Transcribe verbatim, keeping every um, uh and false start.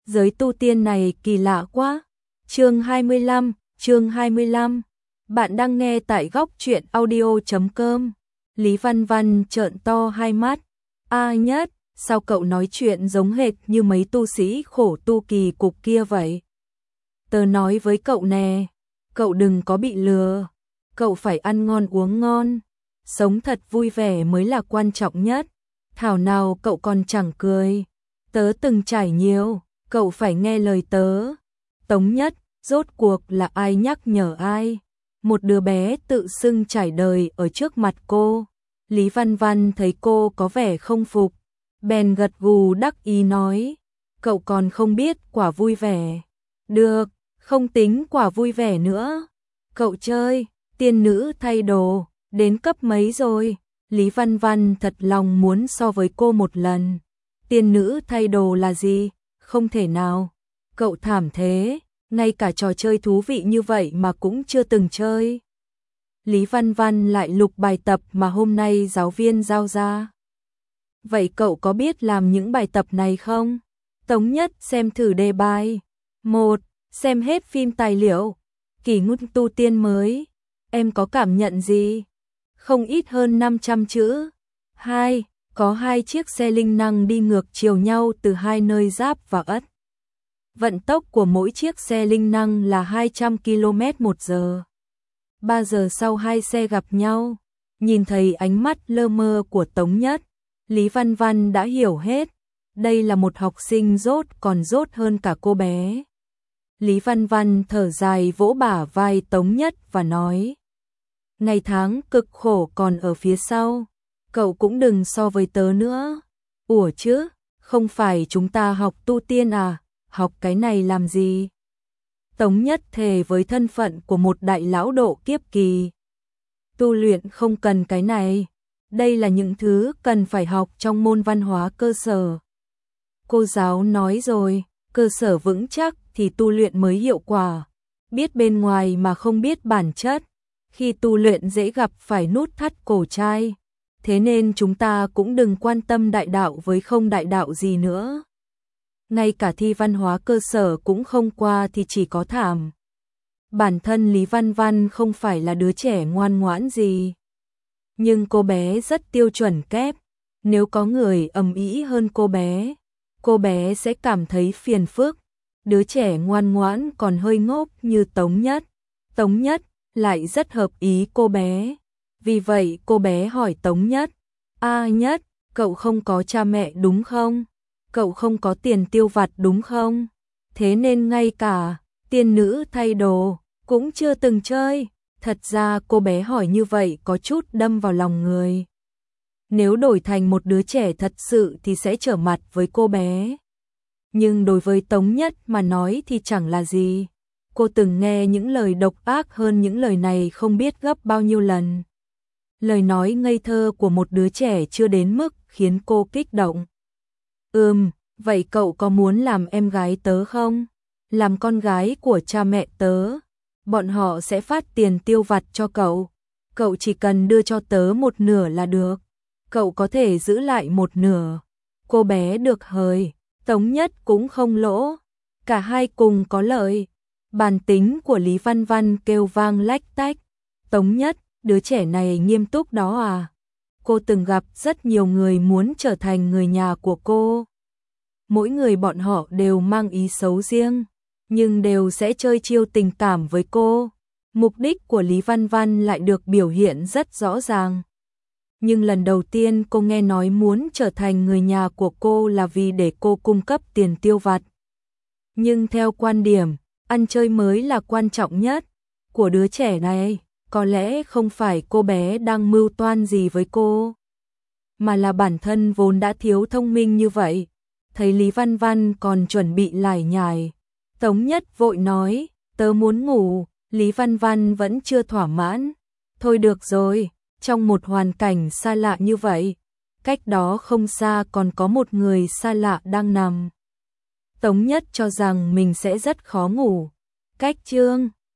giới tu tiên này kỳ lạ quá. Chương hai mươi lăm, chương hai mươi lăm. Bạn đang nghe tại góc truyện audio chấm com. Lý Văn Văn trợn to hai mắt. A Nhất, sao cậu nói chuyện giống hệt như mấy tu sĩ khổ tu kỳ cục kia vậy? Tớ nói với cậu nè, cậu đừng có bị lừa. Cậu phải ăn ngon uống ngon, sống thật vui vẻ mới là quan trọng nhất. Thảo nào cậu còn chẳng cười. Tớ từng trải nhiều, cậu phải nghe lời tớ. Tống Nhất, rốt cuộc là ai nhắc nhở ai? Một đứa bé tự xưng trải đời ở trước mặt cô. Lý Văn Văn thấy cô có vẻ không phục, bèn gật gù đắc ý nói, cậu còn không biết quả vui vẻ. Được, không tính quả vui vẻ nữa. Cậu chơi, tiên nữ thay đồ, đến cấp mấy rồi? Lý Văn Văn thật lòng muốn so với cô một lần. Tiên nữ thay đồ là gì? Không thể nào. Cậu thảm thế, ngay cả trò chơi thú vị như vậy mà cũng chưa từng chơi. Lý Văn Văn lại lục bài tập mà hôm nay giáo viên giao ra. Vậy cậu có biết làm những bài tập này không? Tống Nhất xem thử đề bài. Một, xem hết phim tài liệu. Kỷ ngút tu tiên mới. Em có cảm nhận gì? Không ít hơn năm trăm chữ. Hai, có hai chiếc xe linh năng đi ngược chiều nhau từ hai nơi giáp và ất. Vận tốc của mỗi chiếc xe linh năng là hai trăm ki lô mét một giờ. Ba giờ sau hai xe gặp nhau, nhìn thấy ánh mắt lơ mơ của Tống Nhất, Lý Văn Văn đã hiểu hết. Đây là một học sinh dốt còn dốt hơn cả cô bé. Lý Văn Văn thở dài vỗ bả vai Tống Nhất và nói, ngày tháng cực khổ còn ở phía sau, cậu cũng đừng so với tớ nữa. Ủa chứ, không phải chúng ta học tu tiên à, học cái này làm gì? Tống Nhất thề với thân phận của một đại lão độ kiếp kỳ. Tu luyện không cần cái này, đây là những thứ cần phải học trong môn văn hóa cơ sở. Cô giáo nói rồi, cơ sở vững chắc thì tu luyện mới hiệu quả. Biết bên ngoài mà không biết bản chất, khi tu luyện dễ gặp phải nút thắt cổ trai. Thế nên chúng ta cũng đừng quan tâm đại đạo với không đại đạo gì nữa. Ngay cả thi văn hóa cơ sở cũng không qua thì chỉ có thảm. Bản thân Lý Văn Văn không phải là đứa trẻ ngoan ngoãn gì, nhưng cô bé rất tiêu chuẩn kép. Nếu có người ầm ĩ hơn cô bé, cô bé sẽ cảm thấy phiền phức. Đứa trẻ ngoan ngoãn còn hơi ngốc như Tống Nhất. Tống Nhất lại rất hợp ý cô bé. Vì vậy cô bé hỏi Tống Nhất, A Nhất, cậu không có cha mẹ đúng không? Cậu không có tiền tiêu vặt đúng không? Thế nên ngay cả tiên nữ thay đồ cũng chưa từng chơi. Thật ra cô bé hỏi như vậy có chút đâm vào lòng người. Nếu đổi thành một đứa trẻ thật sự thì sẽ trở mặt với cô bé. Nhưng đối với Tống Nhất mà nói thì chẳng là gì. Cô từng nghe những lời độc ác hơn những lời này không biết gấp bao nhiêu lần. Lời nói ngây thơ của một đứa trẻ chưa đến mức khiến cô kích động. Ừm, vậy cậu có muốn làm em gái tớ không? Làm con gái của cha mẹ tớ. Bọn họ sẽ phát tiền tiêu vặt cho cậu. Cậu chỉ cần đưa cho tớ một nửa là được. Cậu có thể giữ lại một nửa. Cô bé được hời, Tống Nhất cũng không lỗ. Cả hai cùng có lợi. Bản tính của Lý Văn Văn kêu vang lách tách. Tống Nhất, đứa trẻ này nghiêm túc đó à? Cô từng gặp rất nhiều người muốn trở thành người nhà của cô. Mỗi người bọn họ đều mang ý xấu riêng, nhưng đều sẽ chơi chiêu tình cảm với cô. Mục đích của Lý Văn Văn lại được biểu hiện rất rõ ràng. Nhưng lần đầu tiên cô nghe nói muốn trở thành người nhà của cô là vì để cô cung cấp tiền tiêu vặt. Nhưng theo quan điểm, ăn chơi mới là quan trọng nhất của đứa trẻ này. Có lẽ không phải cô bé đang mưu toan gì với cô, mà là bản thân vốn đã thiếu thông minh như vậy. Thấy Lý Văn Văn còn chuẩn bị lải nhải, Tống Nhất vội nói, tớ muốn ngủ. Lý Văn Văn vẫn chưa thỏa mãn. Thôi được rồi, trong một hoàn cảnh xa lạ như vậy, cách đó không xa còn có một người xa lạ đang nằm. Tống Nhất cho rằng mình sẽ rất khó ngủ. Cách chương